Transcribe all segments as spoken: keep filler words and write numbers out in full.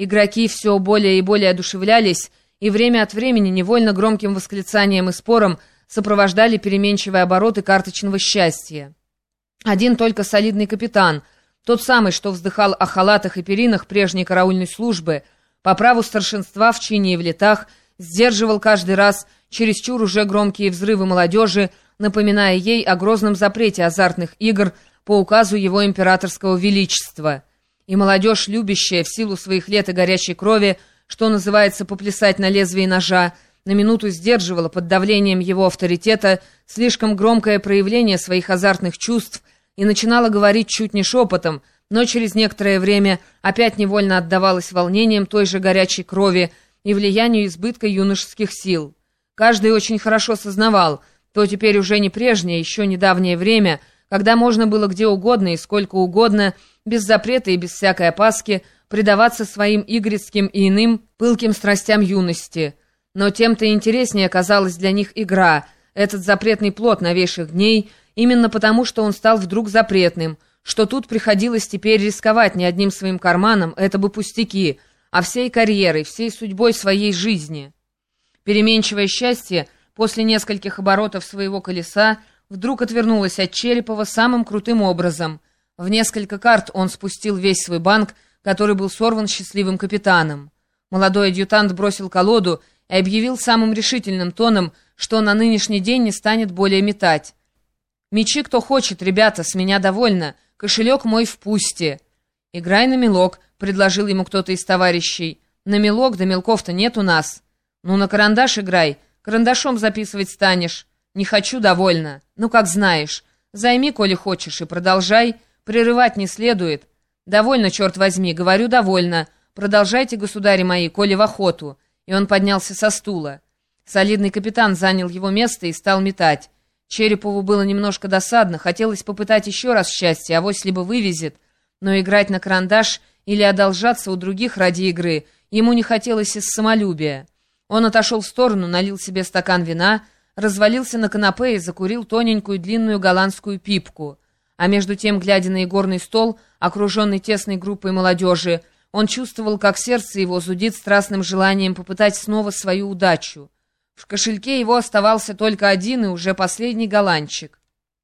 Игроки все более и более одушевлялись, и время от времени невольно громким восклицанием и спором сопровождали переменчивые обороты карточного счастья. Один только солидный капитан, тот самый, что вздыхал о халатах и перинах прежней караульной службы, по праву старшинства в чине и в летах, сдерживал каждый раз чересчур уже громкие взрывы молодежи, напоминая ей о грозном запрете азартных игр по указу его императорского величества. И молодежь, любящая в силу своих лет и горячей крови, что называется поплясать на лезвии ножа, на минуту сдерживала под давлением его авторитета слишком громкое проявление своих азартных чувств и начинала говорить чуть не шепотом, но через некоторое время опять невольно отдавалась волнением той же горячей крови и влиянию избытка юношеских сил. Каждый очень хорошо сознавал, то теперь уже не прежнее, еще недавнее время, когда можно было где угодно и сколько угодно, без запрета и без всякой опаски, предаваться своим игрецким и иным пылким страстям юности. Но тем-то интереснее оказалась для них игра, этот запретный плод новейших дней, именно потому, что он стал вдруг запретным, что тут приходилось теперь рисковать не одним своим карманом, это бы пустяки, а всей карьерой, всей судьбой своей жизни. Переменчивое счастье после нескольких оборотов своего колеса вдруг отвернулось от Черепова самым крутым образом. В несколько карт он спустил весь свой банк, который был сорван счастливым капитаном. Молодой адъютант бросил колоду и объявил самым решительным тоном, что на нынешний день не станет более метать. «Мечи кто хочет, ребята, с меня довольно. Кошелек мой в пусте». «Играй на мелок», — предложил ему кто-то из товарищей. «На мелок, да мелков-то нет у нас». «Ну, на карандаш играй. Карандашом записывать станешь». «Не хочу, довольно. Ну, как знаешь. Займи, коли хочешь, и продолжай. Прерывать не следует». «Довольно, черт возьми, говорю, довольно. Продолжайте, государи мои, коли в охоту». И он поднялся со стула. Солидный капитан занял его место и стал метать. Черепову было немножко досадно, хотелось попытать еще раз счастье, авось либо вывезет, но играть на карандаш или одолжаться у других ради игры ему не хотелось из самолюбия. Он отошел в сторону, налил себе стакан вина, развалился на канапе и закурил тоненькую длинную голландскую пипку. А между тем, глядя на игорный стол, окруженный тесной группой молодежи, он чувствовал, как сердце его зудит страстным желанием попытать снова свою удачу. В кошельке его оставался только один и уже последний голландчик.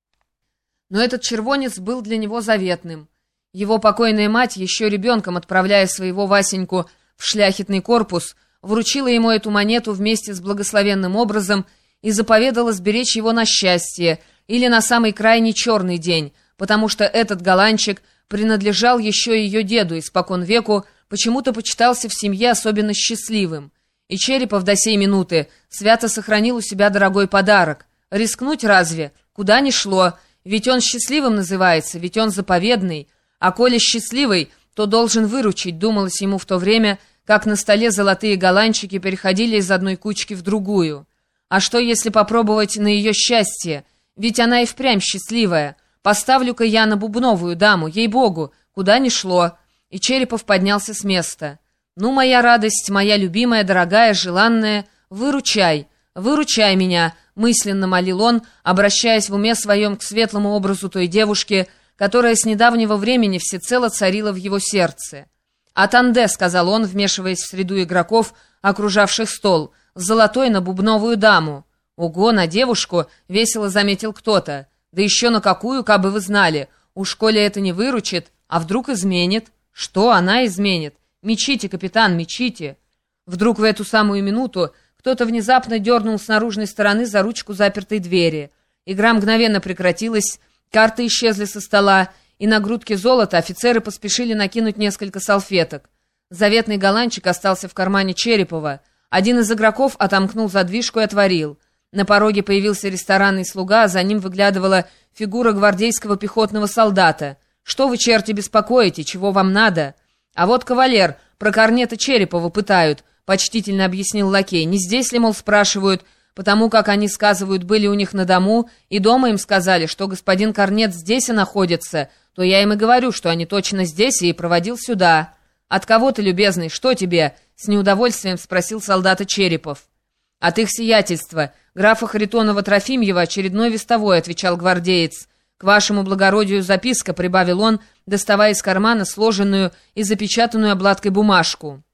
Но этот червонец был для него заветным. Его покойная мать, еще ребенком отправляя своего Васеньку в шляхетный корпус, вручила ему эту монету вместе с благословенным образом и заповедала сберечь его на счастье или на самый крайний черный день, потому что этот голландчик принадлежал еще ее деду, испокон веку почему-то почитался в семье особенно счастливым. И Черепов до сей минуты свято сохранил у себя дорогой подарок. Рискнуть разве? Куда ни шло. Ведь он счастливым называется, ведь он заповедный. А коли счастливый, то должен выручить, думалось ему в то время, как на столе золотые голландчики переходили из одной кучки в другую. А что, если попробовать на ее счастье? Ведь она и впрямь счастливая. Поставлю-ка я на бубновую даму, ей-богу, куда ни шло. И Черепов поднялся с места. «Ну, моя радость, моя любимая, дорогая, желанная, выручай, выручай меня», мысленно молил он, обращаясь в уме своем к светлому образу той девушки, которая с недавнего времени всецело царила в его сердце. «Атанде», — сказал он, вмешиваясь в среду игроков, окружавших стол, — «золотой на бубновую даму». «Ого, на девушку», — весело заметил кто-то. «Да еще на какую, кабы вы знали. Уж коли это не выручит, а вдруг изменит?» «Что она изменит? Мечите, капитан, мечите!» Вдруг в эту самую минуту кто-то внезапно дернул с наружной стороны за ручку запертой двери. Игра мгновенно прекратилась, карты исчезли со стола, и на грудке золота офицеры поспешили накинуть несколько салфеток. Заветный голландчик остался в кармане Черепова. Один из игроков отомкнул задвижку и отворил. На пороге появился ресторанный слуга, а за ним выглядывала фигура гвардейского пехотного солдата. «Что вы, черти, беспокоите? Чего вам надо?» «А вот кавалер, про корнета Черепова пытают», — почтительно объяснил лакей. «Не здесь ли, мол, спрашивают, потому как они, сказывают, были у них на дому, и дома им сказали, что господин корнет здесь и находится, то я им и говорю, что они точно здесь, и проводил сюда». «От кого ты, любезный, что тебе?» — с неудовольствием спросил солдата Черепов. «От их сиятельства, графа Харитонова-Трофимьева, очередной вестовой», — отвечал гвардеец. «К вашему благородию записка», — прибавил он, доставая из кармана сложенную и запечатанную обладкой бумажку.